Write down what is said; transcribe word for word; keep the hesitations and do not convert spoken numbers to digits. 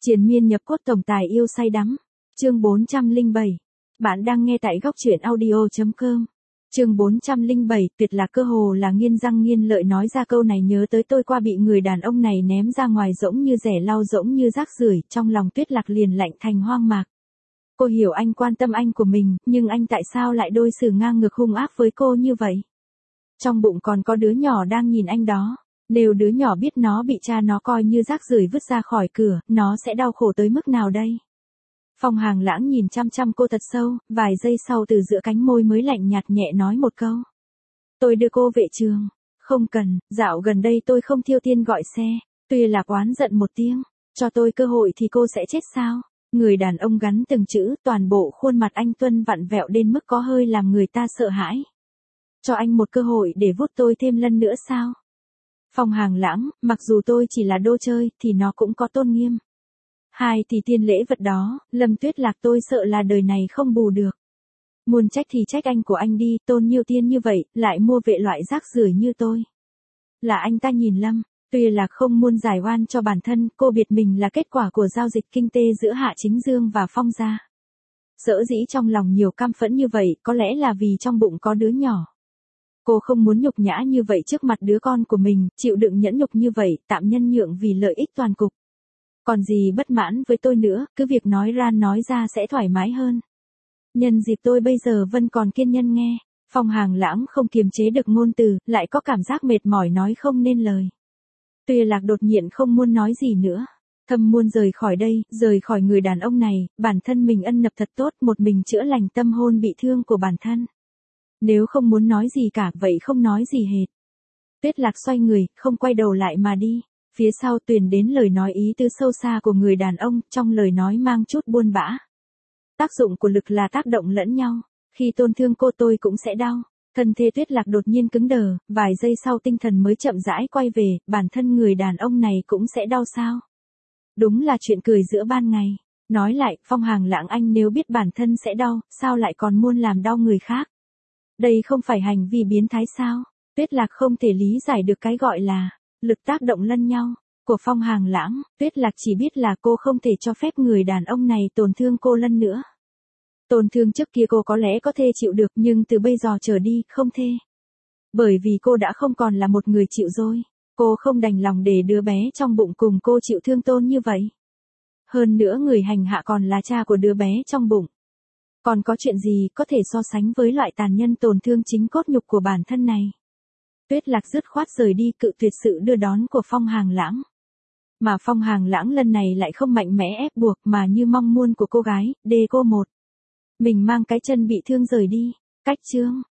Triền miên nhập cốt tổng tài yêu say đắm. Chương bốn trăm lẻ bảy. Bạn đang nghe tại góc truyện audio chấm com. Chương bốn trăm lẻ bảy, tuyệt lạc cơ hồ là nghiến răng nghiến lợi nói ra câu này nhớ tới tôi qua bị người đàn ông này ném ra ngoài rỗng như rẻ lau rỗng như rác rưởi, trong lòng Tuyết Lạc liền lạnh thành hoang mạc. Cô hiểu anh quan tâm anh của mình, nhưng anh tại sao lại đối xử ngang ngược hung ác với cô như vậy? Trong bụng còn có đứa nhỏ đang nhìn anh đó. Nếu đứa nhỏ biết nó bị cha nó coi như rác rưởi vứt ra khỏi cửa, nó sẽ đau khổ tới mức nào đây? Phong Hàng Lãng nhìn chăm chăm cô thật sâu, vài giây sau từ giữa cánh môi mới lạnh nhạt nhẹ nói một câu. Tôi đưa cô về trường. Không cần, dạo gần đây tôi không thiêu tiền gọi xe. Tuy là oán giận một tiếng, cho tôi cơ hội thì cô sẽ chết sao? Người đàn ông gắn từng chữ, toàn bộ khuôn mặt anh Tuân vặn vẹo đến mức có hơi làm người ta sợ hãi. Cho anh một cơ hội để vuốt tôi thêm lần nữa sao? Phong Hàng Lãng, mặc dù tôi chỉ là đồ chơi, thì nó cũng có tôn nghiêm. Hai thì tiền lễ vật đó, Lâm Tuyết Lạc tôi sợ là đời này không bù được. Muốn trách thì trách anh của anh đi, tôn nhiều tiền như vậy, lại mua vệ loại rác rưởi như tôi. Là anh ta nhìn Lâm, tuy là không muốn giải oan cho bản thân, cô biết mình là kết quả của giao dịch kinh tế giữa Hạ Chính Dương và Phong gia. Dỡ dĩ trong lòng nhiều căm phẫn như vậy, có lẽ là vì trong bụng có đứa nhỏ. Cô không muốn nhục nhã như vậy trước mặt đứa con của mình, chịu đựng nhẫn nhục như vậy, tạm nhân nhượng vì lợi ích toàn cục. Còn gì bất mãn với tôi nữa, cứ việc nói ra nói ra sẽ thoải mái hơn. Nhân dịp tôi bây giờ vẫn còn kiên nhẫn nghe, Phong Hàng Lãng không kiềm chế được ngôn từ, lại có cảm giác mệt mỏi nói không nên lời. Tuyệt Lạc đột nhiên không muốn nói gì nữa, thầm muốn rời khỏi đây, rời khỏi người đàn ông này, bản thân mình ân nập thật tốt, một mình chữa lành tâm hồn bị thương của bản thân. Nếu không muốn nói gì cả, vậy không nói gì hết. Tuyết Lạc xoay người, không quay đầu lại mà đi. Phía sau truyền đến lời nói ý tứ sâu xa của người đàn ông, trong lời nói mang chút buồn bã. Tác dụng của lực là tác động lẫn nhau. Khi tổn thương cô tôi cũng sẽ đau. Thân thể Tuyết Lạc đột nhiên cứng đờ, vài giây sau tinh thần mới chậm rãi quay về, bản thân người đàn ông này cũng sẽ đau sao? Đúng là chuyện cười giữa ban ngày. Nói lại, Phong Hàng Lãng anh nếu biết bản thân sẽ đau, sao lại còn muốn làm đau người khác? Đây không phải hành vi biến thái sao? Tuyết Lạc không thể lý giải được cái gọi là lực tác động lẫn nhau của Phong Hàng Lãng. Tuyết Lạc chỉ biết là cô không thể cho phép người đàn ông này tổn thương cô lần nữa. Tổn thương trước kia cô có lẽ có thể chịu được, nhưng từ bây giờ trở đi, không thể. Bởi vì cô đã không còn là một người chịu rồi. Cô không đành lòng để đứa bé trong bụng cùng cô chịu thương tổn như vậy. Hơn nữa người hành hạ còn là cha của đứa bé trong bụng. Còn có chuyện gì có thể so sánh với loại tàn nhẫn tổn thương chính cốt nhục của bản thân này? Tuyết Lạc dứt khoát rời đi, cự tuyệt sự đưa đón của Phong Hàng Lãng. Mà Phong Hàng Lãng lần này lại không mạnh mẽ ép buộc mà như mong muốn của cô gái, đê cô một. Mình mang cái chân bị thương rời đi. Cách chương.